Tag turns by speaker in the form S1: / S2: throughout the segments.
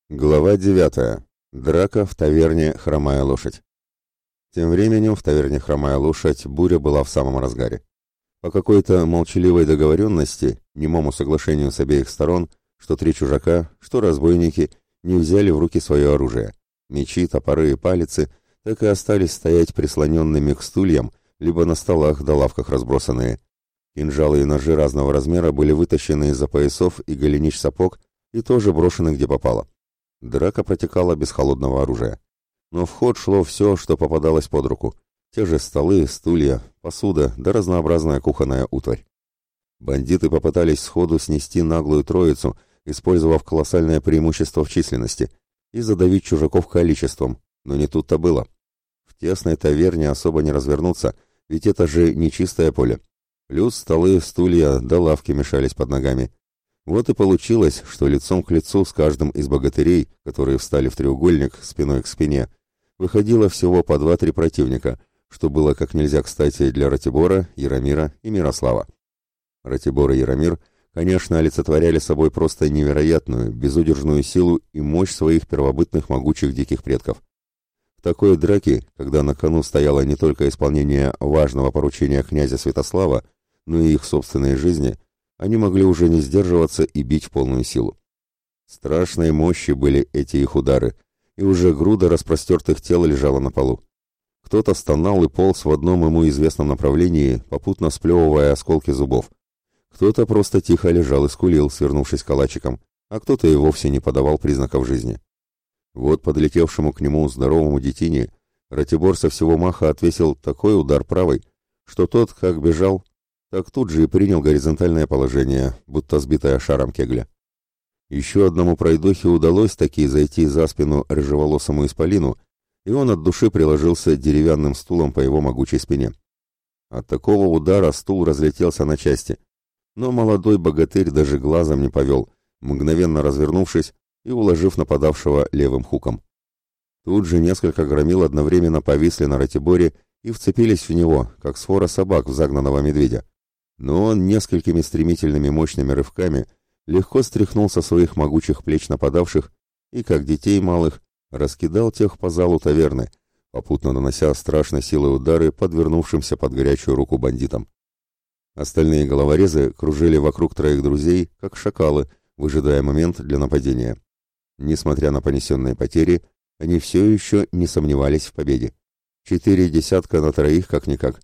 S1: Глава 9. Драка в таверне «Хромая лошадь». Тем временем в таверне «Хромая лошадь» буря была в самом разгаре. По какой-то молчаливой договоренности, немому соглашению с обеих сторон, что три чужака, что разбойники, не взяли в руки свое оружие. Мечи, топоры и палицы так и остались стоять прислоненными к стульям, либо на столах да лавках разбросанные. Кинжалы и ножи разного размера были вытащены из-за поясов и голенищ сапог и тоже брошены где попало. Драка протекала без холодного оружия. Но в ход шло все, что попадалось под руку. Те же столы, стулья, посуда да разнообразная кухонная утварь. Бандиты попытались сходу снести наглую троицу, использовав колоссальное преимущество в численности, и задавить чужаков количеством, но не тут-то было. В тесной таверне особо не развернуться, ведь это же не чистое поле. Плюс столы, стулья да лавки мешались под ногами. Вот и получилось, что лицом к лицу с каждым из богатырей, которые встали в треугольник спиной к спине, выходило всего по 2-3 противника, что было как нельзя кстати для Ратибора, Яромира и Мирослава. Ратибор и Яромир, конечно, олицетворяли собой просто невероятную, безудержную силу и мощь своих первобытных могучих диких предков. В такой драке, когда на кону стояло не только исполнение важного поручения князя Святослава, но и их собственные жизни, они могли уже не сдерживаться и бить в полную силу. Страшной мощи были эти их удары, и уже груда распростертых тел лежала на полу. Кто-то стонал и полз в одном ему известном направлении, попутно сплевывая осколки зубов. Кто-то просто тихо лежал и скулил, свернувшись калачиком, а кто-то и вовсе не подавал признаков жизни. Вот подлетевшему к нему здоровому детине Ратибор со всего маха отвесил такой удар правой, что тот, как бежал, так тут же и принял горизонтальное положение, будто сбитая шаром кегля. Еще одному пройдохе удалось таки зайти за спину рыжеволосому исполину, и он от души приложился деревянным стулом по его могучей спине. От такого удара стул разлетелся на части, но молодой богатырь даже глазом не повел, мгновенно развернувшись и уложив нападавшего левым хуком. Тут же несколько громил одновременно повисли на Ратиборе и вцепились в него, как свора собак в загнанного медведя. Но он несколькими стремительными мощными рывками легко стряхнул со своих могучих плеч нападавших и, как детей малых, раскидал тех по залу таверны, попутно нанося страшной силой удары подвернувшимся под горячую руку бандитам. Остальные головорезы кружили вокруг троих друзей, как шакалы, выжидая момент для нападения. Несмотря на понесенные потери, они все еще не сомневались в победе. 4 десятка на троих как-никак.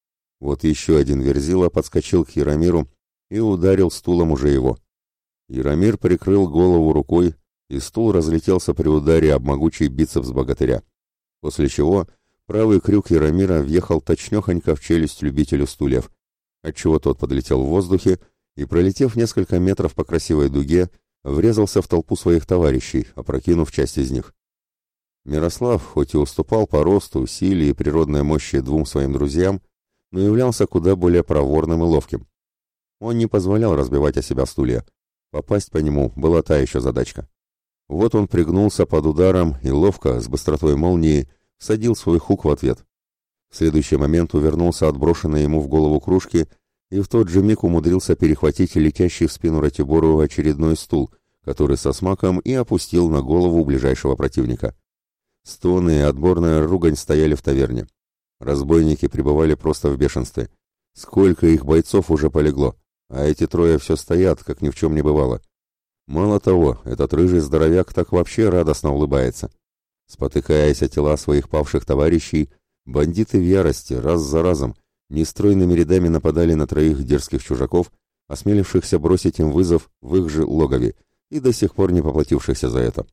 S1: Вот еще один верзила подскочил к Яромиру и ударил стулом уже его. Яромир прикрыл голову рукой, и стул разлетелся при ударе об могучий бицепс богатыря. После чего правый крюк Яромира въехал точнёхонько в челюсть любителю стульев, отчего тот подлетел в воздухе и, пролетев несколько метров по красивой дуге, врезался в толпу своих товарищей, опрокинув часть из них. Мирослав, хоть и уступал по росту, силе и природной мощи двум своим друзьям, но являлся куда более проворным и ловким. Он не позволял разбивать о себя стулья. Попасть по нему была та еще задачка. Вот он пригнулся под ударом и ловко, с быстротой молнии, всадил свой хук в ответ. В следующий момент увернулся от брошенной ему в голову кружки и в тот же миг умудрился перехватить летящий в спину Ратибору очередной стул, который со смаком и опустил на голову ближайшего противника. Стоны и отборная ругань стояли в таверне. Разбойники пребывали просто в бешенстве. Сколько их бойцов уже полегло, а эти трое все стоят, как ни в чем не бывало. Мало того, этот рыжий здоровяк так вообще радостно улыбается. Спотыкаясь о тела своих павших товарищей, бандиты в ярости раз за разом нестройными рядами нападали на троих дерзких чужаков, осмелившихся бросить им вызов в их же логове и до сих пор не поплатившихся за это.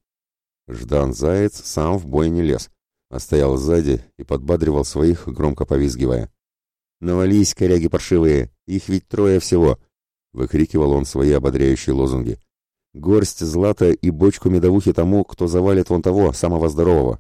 S1: Ждан Заяц сам в бой не лез, а стоял сзади и подбадривал своих, громко повизгивая. «Навались, коряги паршивые, их ведь трое всего!» — выкрикивал он свои ободряющие лозунги. «Горсть злата и бочку медовухи тому, кто завалит вон того, самого здорового!»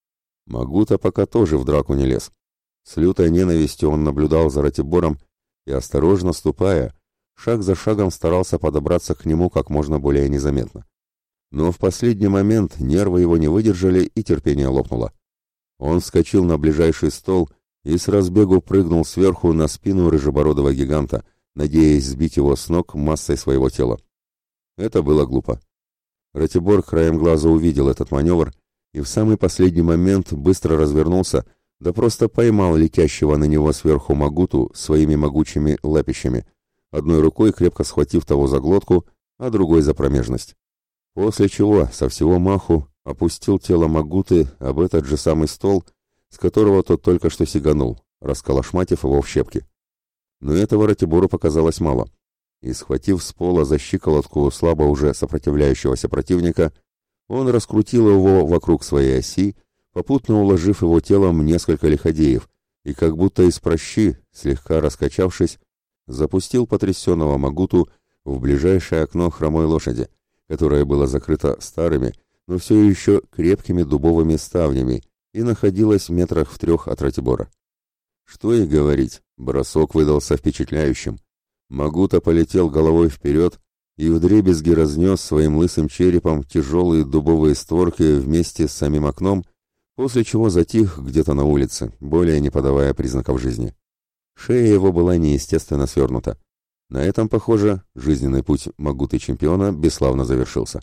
S1: Магута пока тоже в драку не лез. С лютой ненавистью он наблюдал за Ратибором и, осторожно ступая, шаг за шагом старался подобраться к нему как можно более незаметно. Но в последний момент нервы его не выдержали и терпение лопнуло. Он вскочил на ближайший стол и с разбегу прыгнул сверху на спину рыжебородого гиганта, надеясь сбить его с ног массой своего тела. Это было глупо. Ратибор краем глаза увидел этот маневр и в самый последний момент быстро развернулся, да просто поймал летящего на него сверху Магуту своими могучими лапищами, одной рукой крепко схватив того за глотку, а другой за промежность. После чего со всего маху опустил тело Магуты об этот же самый стол, с которого тот только что сиганул, расколошматив его в щепки. Но этого Ратибору показалось мало, и, схватив с пола за щиколотку слабо уже сопротивляющегося противника, он раскрутил его вокруг своей оси, попутно уложив его телом несколько лиходеев, и как будто из прощи, слегка раскачавшись, запустил потрясенного Магуту в ближайшее окно хромой лошади, которое было закрыто старыми, но все еще крепкими дубовыми ставнями и находилось метрах в 3 от Ратибора. Что и говорить, бросок выдался впечатляющим. Магута полетел головой вперед и вдребезги разнес своим лысым черепом тяжелые дубовые створки вместе с самим окном, после чего затих где-то на улице, более не подавая признаков жизни. Шея его была неестественно свернута. На этом, похоже, жизненный путь Магуты-чемпиона бесславно завершился.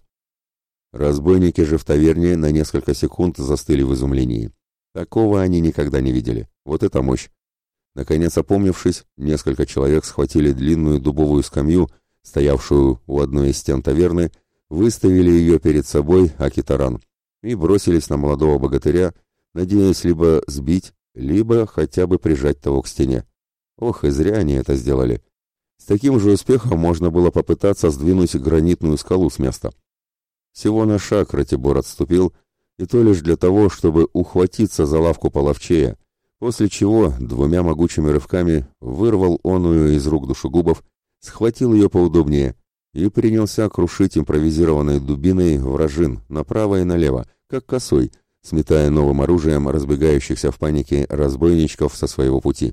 S1: Разбойники же в таверне на несколько секунд застыли в изумлении. Такого они никогда не видели. Вот это мощь! Наконец, опомнившись, несколько человек схватили длинную дубовую скамью, стоявшую у одной из стен таверны, выставили ее перед собой аки-таран и бросились на молодого богатыря, надеясь либо сбить, либо хотя бы прижать того к стене. Ох, и зря они это сделали. С таким же успехом можно было попытаться сдвинуть гранитную скалу с места. Всего на шаг Ратибор отступил, и то лишь для того, чтобы ухватиться за лавку половчея, после чего двумя могучими рывками вырвал оную из рук душегубов, схватил ее поудобнее и принялся крушить импровизированной дубиной вражин направо и налево, как косой, сметая новым оружием разбегающихся в панике разбойничков со своего пути.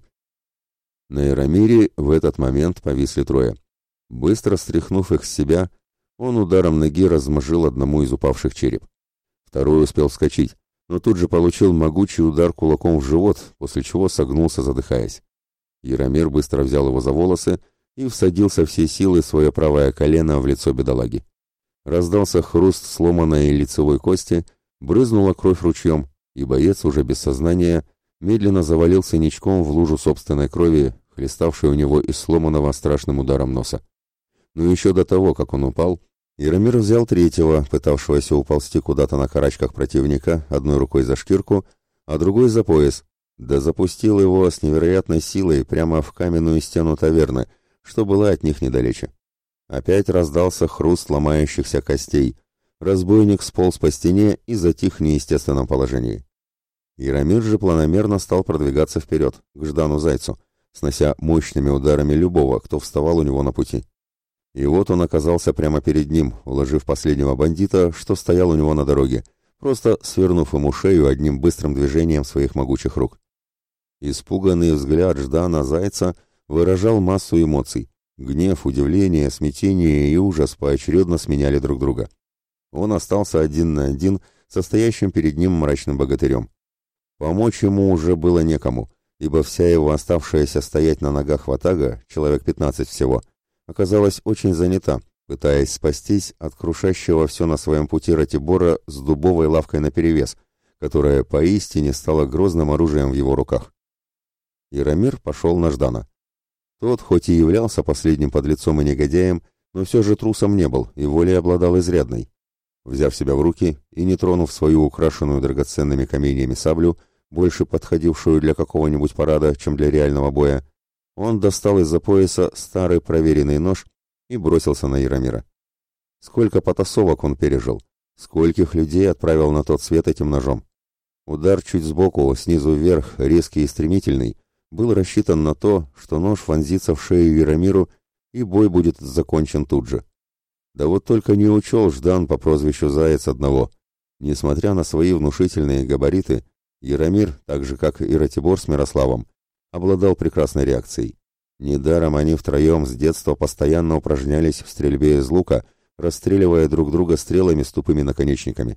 S1: На Яромире в этот момент повисли трое. Быстро стряхнув их с себя, он ударом ноги размажил одному из упавших череп. Второй успел вскочить, но тут же получил могучий удар кулаком в живот, после чего согнулся, задыхаясь. Яромир быстро взял его за волосы и всадил со всей силы свое правое колено в лицо бедолаги. Раздался хруст сломанной лицевой кости, брызнула кровь ручьем, и боец, уже без сознания, медленно завалился ничком в лужу собственной крови, хлеставшей у него из сломанного страшным ударом носа. Но еще до того, как он упал, Яромир взял третьего, пытавшегося уползти куда-то на карачках противника, одной рукой за шкирку, а другой за пояс, да запустил его с невероятной силой прямо в каменную стену таверны, что была от них недалече. Опять раздался хруст ломающихся костей. Разбойник сполз по стене и затих в неестественном положении. Яромир же планомерно стал продвигаться вперед, к Ждану Зайцу, снося мощными ударами любого, кто вставал у него на пути. И вот он оказался прямо перед ним, уложив последнего бандита, что стоял у него на дороге, просто свернув ему шею одним быстрым движением своих могучих рук. Испуганный взгляд Ждана Зайца выражал массу эмоций. Гнев, удивление, смятение и ужас поочередно сменяли друг друга. Он остался один на один со стоящим перед ним мрачным богатырем. Помочь ему уже было некому, ибо вся его оставшаяся стоять на ногах ватага, человек 15 всего, оказалась очень занята, пытаясь спастись от крушащего все на своем пути Ратибора с дубовой лавкой наперевес, которая поистине стала грозным оружием в его руках. Яромир пошел на Ждана. Тот, хоть и являлся последним подлецом и негодяем, но все же трусом не был и волей обладал изрядной. Взяв себя в руки и не тронув свою украшенную драгоценными каменьями саблю, больше подходившую для какого-нибудь парада, чем для реального боя, он достал из-за пояса старый проверенный нож и бросился на Яромира. Сколько потасовок он пережил, скольких людей отправил на тот свет этим ножом. Удар чуть сбоку, снизу вверх, резкий и стремительный, был рассчитан на то, что нож вонзится в шею Яромиру, и бой будет закончен тут же. Да вот только не учел Ждан по прозвищу Заяц одного. Несмотря на свои внушительные габариты, Яромир, так же как и Ратибор с Мирославом, обладал прекрасной реакцией. Недаром они втроем с детства постоянно упражнялись в стрельбе из лука, расстреливая друг друга стрелами с тупыми наконечниками.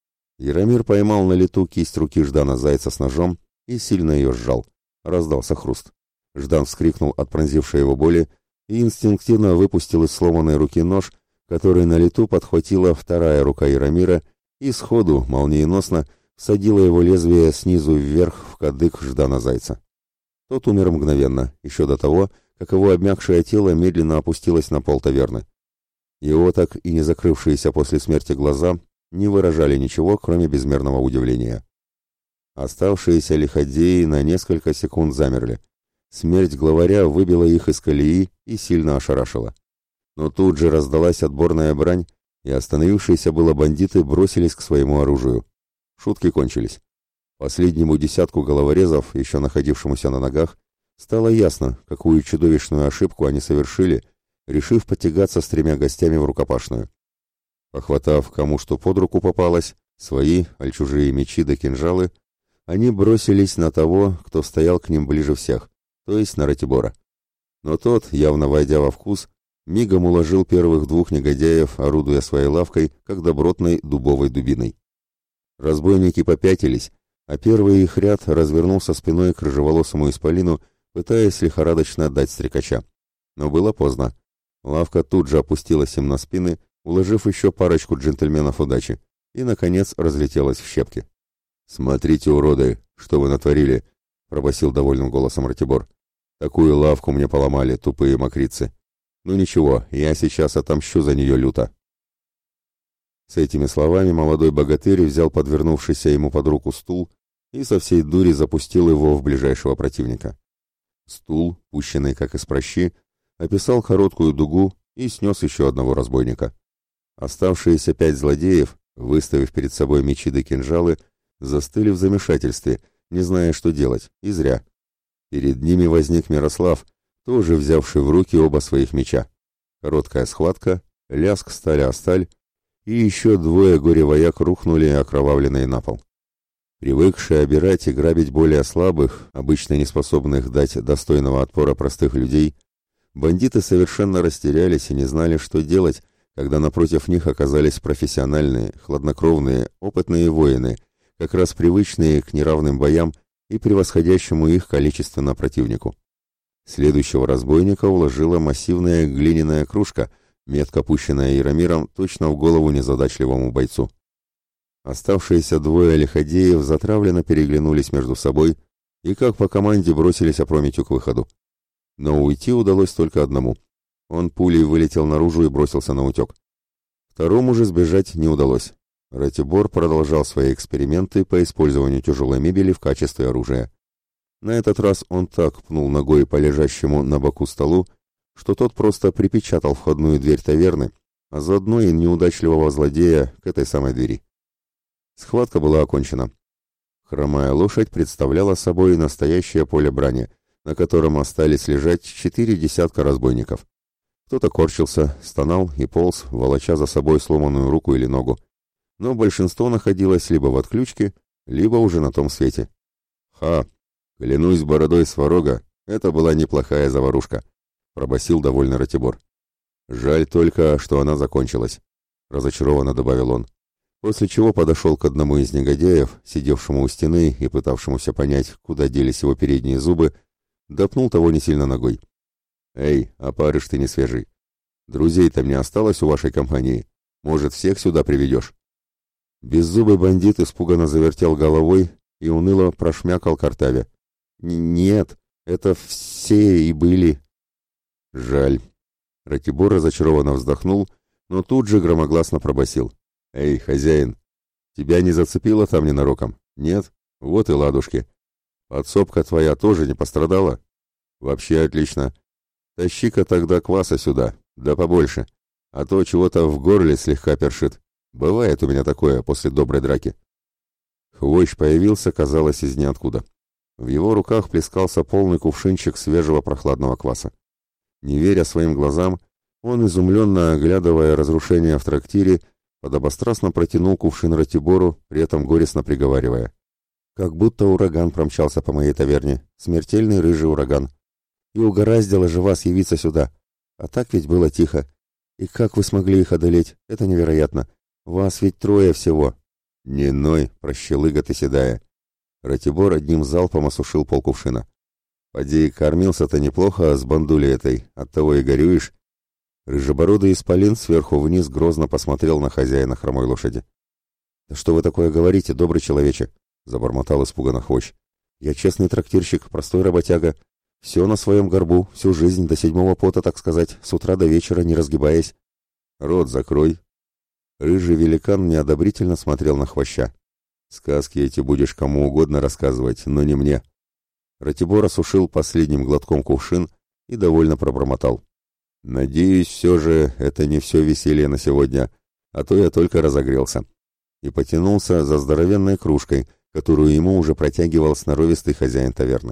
S1: Яромир поймал на лету кисть руки Ждана Зайца с ножом и сильно ее сжал. Раздался хруст. Ждан вскрикнул от пронзившей его боли и инстинктивно выпустил из сломанной руки нож, который на лету подхватила вторая рука Яромира и сходу, молниеносно, всадила его лезвие снизу вверх в кадык Ждана Зайца. Тот умер мгновенно, еще до того, как его обмякшее тело медленно опустилось на пол таверны. Его так и не закрывшиеся после смерти глаза не выражали ничего, кроме безмерного удивления. Оставшиеся лиходеи на несколько секунд замерли. Смерть главаря выбила их из колеи и сильно ошарашила. Но тут же раздалась отборная брань, и остановившиеся было бандиты бросились к своему оружию. Шутки кончились. Последнему десятку головорезов, еще находившемуся на ногах, стало ясно, какую чудовищную ошибку они совершили, решив потягаться с тремя гостями в рукопашную. Похватав кому что под руку попалось, свои, аль чужие мечи да кинжалы, они бросились на того, кто стоял к ним ближе всех, то есть на Ратибора. Но тот, явно войдя во вкус, мигом уложил первых двух негодяев, орудуя своей лавкой, как добротной дубовой дубиной. Разбойники попятились, а первый их ряд развернулся спиной к рыжеволосому исполину, пытаясь лихорадочно дать стрекача. Но было поздно. Лавка тут же опустилась им на спины, уложив еще парочку джентльменов удачи, и, наконец, разлетелась в щепки. «Смотрите, уроды, что вы натворили!» — пробасил довольным голосом Ратибор. «Такую лавку мне поломали, тупые мокрицы. Ну ничего, я сейчас отомщу за нее люто». С этими словами молодой богатырь взял подвернувшийся ему под руку стул и со всей дури запустил его в ближайшего противника. Стул, пущенный как из пращи, описал короткую дугу и снес еще одного разбойника. Оставшиеся 5 злодеев, выставив перед собой мечи да кинжалы, застыли в замешательстве, не зная, что делать, и зря. Перед ними возник Мирослав, тоже взявший в руки оба своих меча. Короткая схватка, лязг стали о сталь, и еще 2 горе-вояк рухнули окровавленные на пол. Привыкшие обирать и грабить более слабых, обычно неспособных дать достойного отпора простых людей, бандиты совершенно растерялись и не знали, что делать, когда напротив них оказались профессиональные, хладнокровные, опытные воины, как раз привычные к неравным боям и превосходящему их количественно противнику. Следующего разбойника уложила массивная глиняная кружка, метко пущенная Яромиром точно в голову незадачливому бойцу. Оставшиеся 2 лиходеев затравленно переглянулись между собой и как по команде бросились опрометью к выходу. Но уйти удалось только одному. Он пулей вылетел наружу и бросился на утек. Второму же сбежать не удалось. Ратибор продолжал свои эксперименты по использованию тяжелой мебели в качестве оружия. На этот раз он так пнул ногой по лежащему на боку столу, что тот просто припечатал входную дверь таверны, а заодно и неудачливого злодея к этой самой двери. Схватка была окончена. Хромая лошадь представляла собой настоящее поле брани, на котором остались лежать 4 десятка разбойников. Кто-то корчился, стонал и полз, волоча за собой сломанную руку или ногу. Но большинство находилось либо в отключке, либо уже на том свете. «Ха! Клянусь бородой Сварога, это была неплохая заварушка», — пробасил довольно Ратибор. «Жаль только, что она закончилась», — разочарованно добавил он, после чего подошел к одному из негодяев, сидевшему у стены и пытавшемуся понять, куда делись его передние зубы, допнул того не сильно ногой. «Эй, опарыш ты не свежий. Друзей-то мне осталось у вашей компании. Может, всех сюда приведешь?» Беззубый бандит испуганно завертел головой и уныло прошмякал картавя. «Нет, это все и были». «Жаль». Ратибор разочарованно вздохнул, но тут же громогласно пробасил. «Эй, хозяин, тебя не зацепило там ненароком? Нет? Вот и ладушки. Подсобка твоя тоже не пострадала? Вообще отлично. Тащи-ка тогда кваса сюда, да побольше, а то чего-то в горле слегка першит. Бывает у меня такое после доброй драки». Хвощ появился, казалось, из ниоткуда. В его руках плескался полный кувшинчик свежего прохладного кваса. Не веря своим глазам, он, изумленно оглядывая разрушения в трактире, подобострастно протянул кувшин Ратибору, при этом горестно приговаривая: «Как будто ураган промчался по моей таверне, смертельный рыжий ураган. И угораздило же вас явиться сюда. А так ведь было тихо. И как вы смогли их одолеть? Это невероятно. Вас ведь 3 всего». «Не ной, прощелыга ты седая». Ратибор одним залпом осушил полкувшина. «Поди, кормился-то неплохо с бандулей этой, оттого и горюешь». Рыжебородый исполин сверху вниз грозно посмотрел на хозяина хромой лошади. «Да что вы такое говорите, добрый человече?» — забормотал испуганно Хвощ. «Я честный трактирщик, простой работяга. Все на своем горбу, всю жизнь, до седьмого пота, так сказать, с утра до вечера, не разгибаясь». «Рот закрой!» Рыжий великан неодобрительно смотрел на Хвоща. «Сказки эти будешь кому угодно рассказывать, но не мне». Ратибор осушил последним глотком кувшин и довольно пробормотал. «Надеюсь, все же это не все веселье на сегодня, а то я только разогрелся». И потянулся за здоровенной кружкой, которую ему уже протягивал сноровистый хозяин таверны.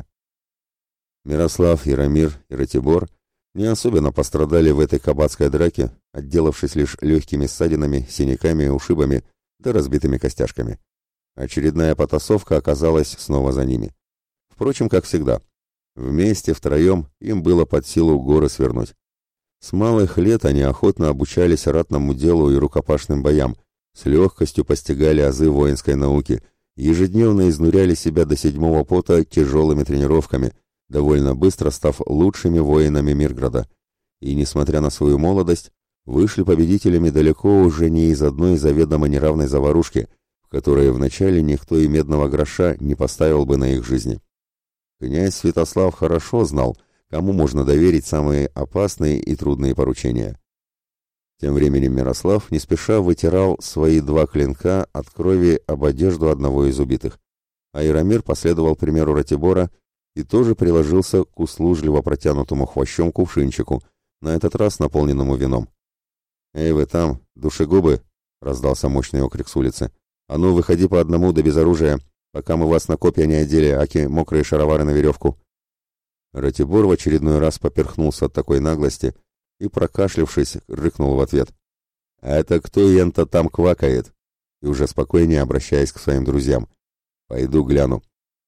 S1: Мирослав, Яромир и Ратибор не особенно пострадали в этой кабацкой драке, отделавшись лишь легкими ссадинами, синяками, ушибами да разбитыми костяшками. Очередная потасовка оказалась снова за ними. Впрочем, как всегда, вместе, втроем, им было под силу горы свернуть. С малых лет они охотно обучались ратному делу и рукопашным боям, с легкостью постигали азы воинской науки, ежедневно изнуряли себя до седьмого пота тяжелыми тренировками, довольно быстро став лучшими воинами Мирграда, и, несмотря на свою молодость, вышли победителями далеко уже не из одной заведомо неравной заварушки, в которой вначале никто и медного гроша не поставил бы на их жизни. Князь Святослав хорошо знал, кому можно доверить самые опасные и трудные поручения. Тем временем Мирослав не спеша вытирал свои два клинка от крови об одежду одного из убитых, а Яромир последовал примеру Ратибора и тоже приложился к услужливо протянутому Хвощом кувшинчику, на этот раз наполненному вином. «Эй, вы там, душегубы!» — раздался мощный окрик с улицы. «А ну, выходи по одному да без оружия, пока мы вас на копья не одели, аки мокрые шаровары на веревку». Ратибор в очередной раз поперхнулся от такой наглости и, прокашлявшись, рыкнул в ответ. «Это кто ента там квакает?» И уже спокойнее обращаясь к своим друзьям. «Пойду гляну».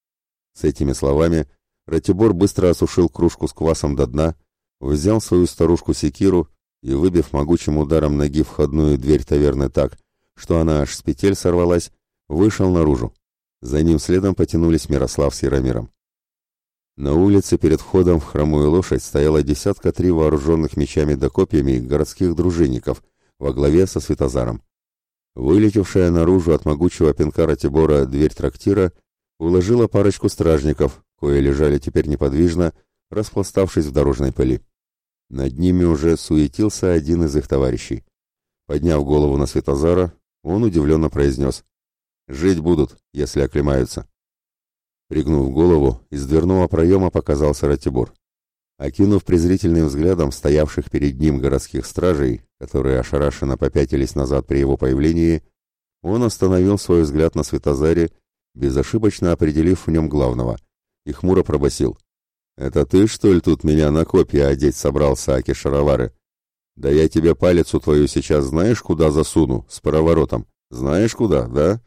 S1: С этими словами Ратибор быстро осушил кружку с квасом до дна, взял свою старушку-секиру и, выбив могучим ударом ноги входную дверь таверны так, что она аж с петель сорвалась, вышел наружу. За ним следом потянулись Мирослав с Яромиром. На улице перед входом в хромую лошадь стояло 3 вооруженных мечами да копьями городских дружинников во главе со Святозаром. Вылетевшая наружу от могучего пинка Ратибора дверь трактира уложила парочку стражников, кои лежали теперь неподвижно, распластавшись в дорожной пыли. Над ними уже суетился один из их товарищей. Подняв голову на Святозара, он удивленно произнес: «Жить будут, если оклемаются». Пригнув голову, из дверного проема показался Ратибор. Окинув презрительным взглядом стоявших перед ним городских стражей, которые ошарашенно попятились назад при его появлении, он остановил свой взгляд на Святозаре, безошибочно определив в нем главного, и хмуро пробасил: «Это ты, что ли, тут меня на копья одеть собрался, аки шаровары? Да я тебе палицу твою сейчас знаешь куда засуну, с пароворотом? Знаешь куда, да?»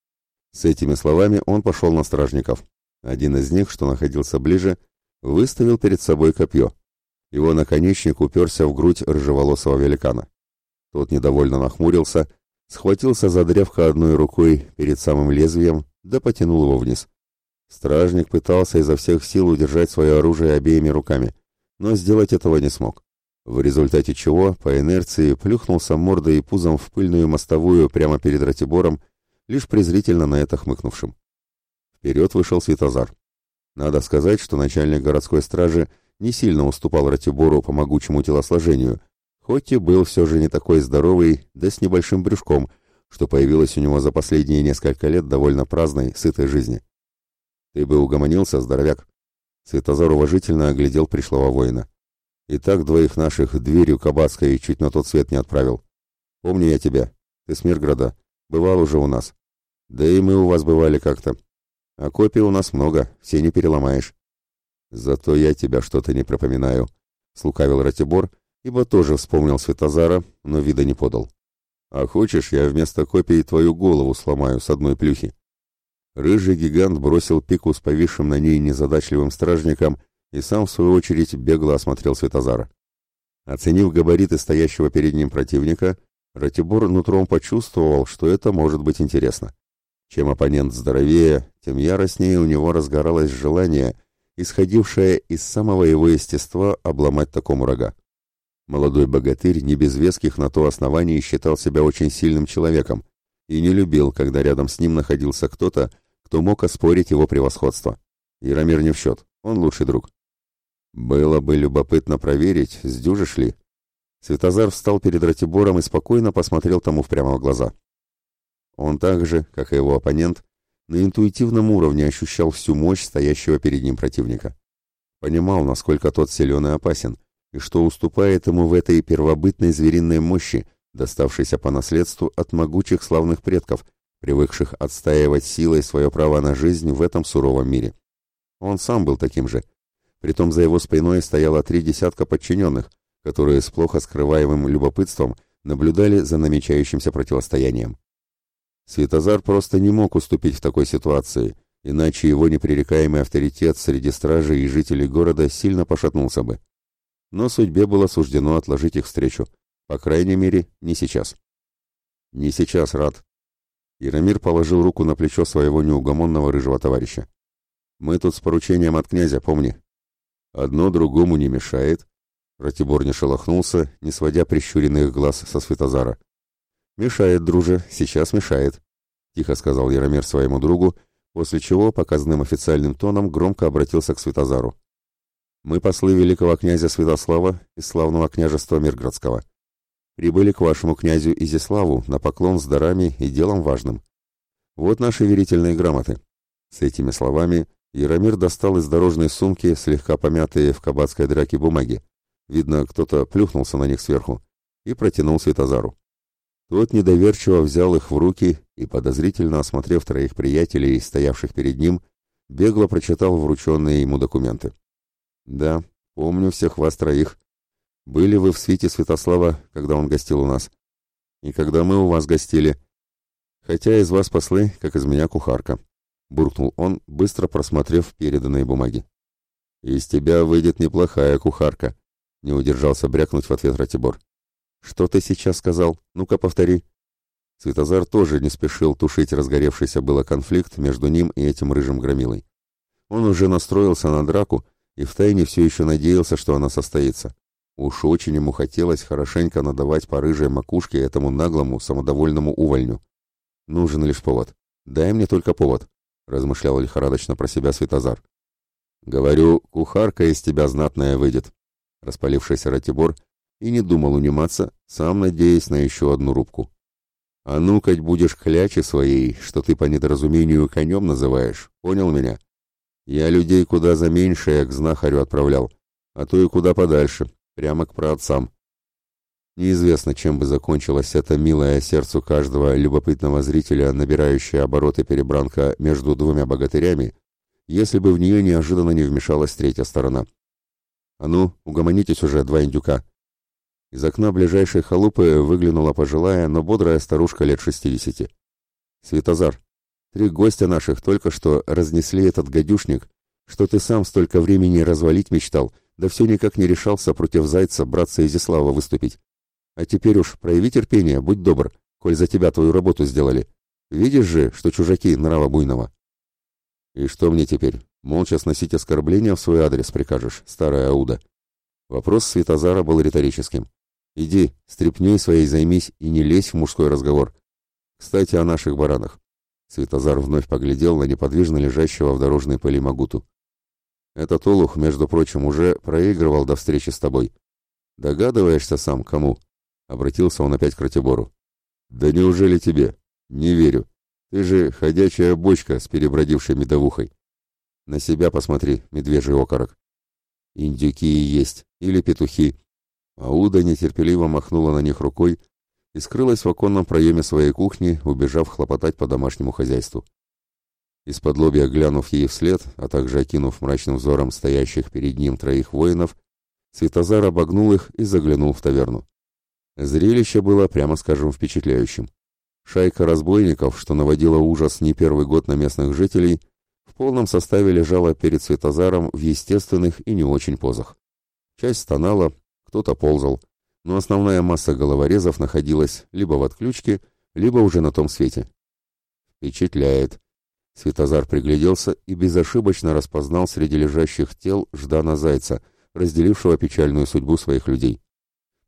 S1: С этими словами он пошел на стражников. Один из них, что находился ближе, выставил перед собой копье. Его наконечник уперся в грудь рыжеволосого великана. Тот недовольно нахмурился, схватился за древко одной рукой перед самым лезвием, да потянул его вниз. Стражник пытался изо всех сил удержать свое оружие обеими руками, но сделать этого не смог. В результате чего, по инерции, плюхнулся мордой и пузом в пыльную мостовую прямо перед Ратибором, лишь презрительно на это хмыкнувшим. Вперед вышел Святозар. Надо сказать, что начальник городской стражи не сильно уступал Ратибору по могучему телосложению, хоть и был все же не такой здоровый, да с небольшим брюшком, что появилось у него за последние несколько лет довольно праздной, сытой жизни. «Ты бы угомонился, здоровяк!» Святозар уважительно оглядел пришлого воина. «И так 2 наших дверью кабацкой чуть на тот свет не отправил. Помню я тебя, ты с Мирграда, бывал уже у нас. Да и мы у вас бывали как-то. А копий у нас много, все не переломаешь». «Зато я тебя что-то не припоминаю», — слукавил Ратибор, ибо тоже вспомнил Святозара, но вида не подал. «А хочешь, я вместо копий твою голову сломаю с одной плюхи?» Рыжий гигант бросил пику с повисшим на ней незадачливым стражником и сам, в свою очередь, бегло осмотрел Святозара. Оценив габариты стоящего перед ним противника, Ратибор нутром почувствовал, что это может быть интересно. Чем оппонент здоровее, тем яростнее у него разгоралось желание, исходившее из самого его естества, обломать такому рога. Молодой богатырь не без веских на то оснований считал себя очень сильным человеком и не любил, когда рядом с ним находился кто-то, кто мог оспорить его превосходство. Яромир не в счет, он лучший друг. Было бы любопытно проверить, сдюжишь ли. Святозар встал перед Ратибором и спокойно посмотрел тому прямо в глаза. Он так же, как и его оппонент, на интуитивном уровне ощущал всю мощь стоящего перед ним противника. Понимал, насколько тот силен и опасен, и что уступает ему в этой первобытной звериной мощи, доставшейся по наследству от могучих славных предков, привыкших отстаивать силой свое право на жизнь в этом суровом мире. Он сам был таким же. Притом за его спиной стояло 3 десятка подчиненных, которые с плохо скрываемым любопытством наблюдали за намечающимся противостоянием. Святозар просто не мог уступить в такой ситуации, иначе его непререкаемый авторитет среди стражей и жителей города сильно пошатнулся бы. Но судьбе было суждено отложить их встречу. По крайней мере, не сейчас. Не сейчас, Рат. Яромир положил руку на плечо своего неугомонного рыжего товарища. Мы тут с поручением от князя, помни. Одно другому не мешает. Ратибор не шелохнулся, не сводя прищуренных глаз со Святозара. «Мешает, друже, сейчас мешает», — тихо сказал Яромир своему другу, после чего показным официальным тоном громко обратился к Святозару. «Мы послы великого князя Святослава из славного княжества Мирградского. Прибыли к вашему князю Изяславу на поклон с дарами и делом важным. Вот наши верительные грамоты». С этими словами Яромир достал из дорожной сумки слегка помятые в кабацкой драке бумаги. Видно, кто-то плюхнулся на них сверху, и протянул Святозару. Тот недоверчиво взял их в руки и, подозрительно осмотрев 3 приятелей, стоявших перед ним, бегло прочитал врученные ему документы. «Да, помню всех вас 3. Были вы в свите Святослава, когда он гостил у нас. И когда мы у вас гостили. Хотя из вас послы, как из меня кухарка», — буркнул он, быстро просмотрев переданные бумаги. «Из тебя выйдет неплохая кухарка», — не удержался брякнуть в ответ Ратибор. «Что ты сейчас сказал? Ну-ка повтори». Святозар тоже не спешил тушить разгоревшийся было конфликт между ним и этим рыжим громилой. Он уже настроился на драку и втайне все еще надеялся, что она состоится. Уж очень ему хотелось хорошенько надавать по рыжей макушке этому наглому, самодовольному увольню. «Нужен лишь повод. Дай мне только повод», — размышлял лихорадочно про себя Святозар. «Говорю, кухарка из тебя знатная выйдет», — распалившийся Ратибор и не думал униматься, сам надеясь на еще одну рубку. «А ну, хоть будешь клячи своей, что ты по недоразумению конем называешь, понял меня? Я людей куда за меньшее к знахарю отправлял, а то и куда подальше, прямо к праотцам». Неизвестно, чем бы закончилась эта милая сердцу каждого любопытного зрителя, набирающая обороты перебранка между 2 богатырями, если бы в нее неожиданно не вмешалась 3-я сторона. «А ну, угомонитесь уже, 2 индюка!» Из окна ближайшей халупы выглянула пожилая, но бодрая старушка лет 60. «Святозар, 3 гостя наших только что разнесли этот гадюшник, что ты сам столько времени развалить мечтал, да все никак не решался против зайца братца Изяслава выступить. А теперь уж прояви терпение, будь добр, коль за тебя твою работу сделали. Видишь же, что чужаки нрава буйного». «И что мне теперь, молча сносить оскорбления в свой адрес прикажешь, старая Ауда?» Вопрос Святозара был риторическим. «Иди, стряпнёй своей займись и не лезь в мужской разговор. Кстати, о наших баранах». Святозар вновь поглядел на неподвижно лежащего в дорожной пыли Магуту. «Этот олух, между прочим, уже проигрывал до встречи с тобой. Догадываешься сам, кому?» Обратился он опять к Ратибору. «Да неужели тебе? Не верю. Ты же ходячая бочка с перебродившей медовухой. На себя посмотри, медвежий окорок. Индюки и есть, или петухи». Ауда нетерпеливо махнула на них рукой и скрылась в оконном проеме своей кухни, убежав хлопотать по домашнему хозяйству. Из-под-лобья глянув ей вслед, а также окинув мрачным взором стоящих перед ним 3 воинов, Святозар обогнул их и заглянул в таверну. Зрелище было, прямо скажем, впечатляющим. Шайка разбойников, что наводила ужас не 1-й год на местных жителей, в полном составе лежала перед Святозаром в естественных и не очень позах. Часть стонала, кто-то ползал, но основная масса головорезов находилась либо в отключке, либо уже на том свете. «Впечатляет!» Святозар пригляделся и безошибочно распознал среди лежащих тел Ждана Зайца, разделившего печальную судьбу своих людей.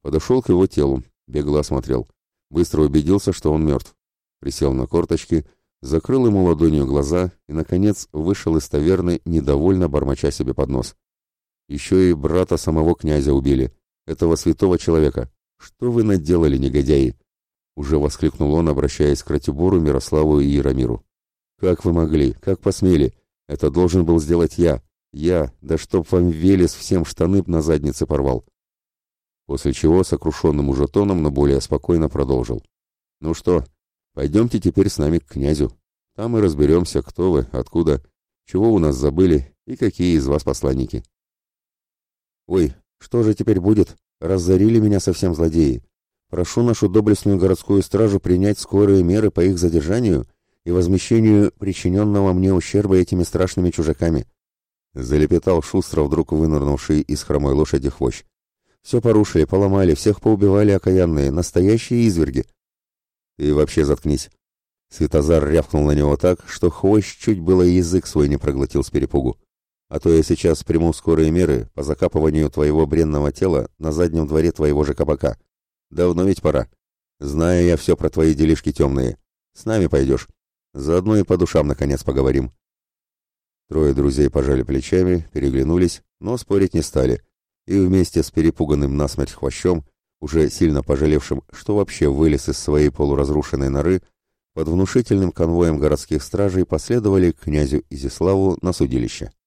S1: Подошел к его телу, бегло осмотрел. Быстро убедился, что он мертв. Присел на корточки, закрыл ему ладонью глаза и, наконец, вышел из таверны, недовольно бормоча себе под нос. Еще и брата самого князя убили, этого святого человека. Что вы наделали, негодяи? Уже воскликнул он, обращаясь к Ратибору, Мирославу и Яромиру. Как вы могли? Как посмели? Это должен был сделать я. Я, да чтоб вам Велес всем штаны на заднице порвал. После чего сокрушенным уже тоном, но более спокойно продолжил. Ну что, пойдемте теперь с нами к князю. Там и разберемся, кто вы, откуда, чего у нас забыли и какие из вас посланники. Ой, что же теперь будет? Разорили меня совсем злодеи. Прошу нашу доблестную городскую стражу принять скорые меры по их задержанию и возмещению причиненного мне ущерба этими страшными чужаками. Залепетал шустро вдруг вынырнувший из хромой лошади хвощ. Все порушили, поломали, всех поубивали окаянные, настоящие изверги. Ты вообще заткнись. Святозар рявкнул на него так, что хвощ чуть было язык свой не проглотил с перепугу. А то я сейчас приму скорые меры по закапыванию твоего бренного тела на заднем дворе твоего же кабака. Давно ведь пора. Знаю я все про твои делишки темные. С нами пойдешь. Заодно и по душам наконец поговорим. Трое друзей пожали плечами, переглянулись, но спорить не стали, и вместе с перепуганным насмерть хвощом, уже сильно пожалевшим, что вообще вылез из своей полуразрушенной норы, под внушительным конвоем городских стражей последовали к князю Изяславу на судилище.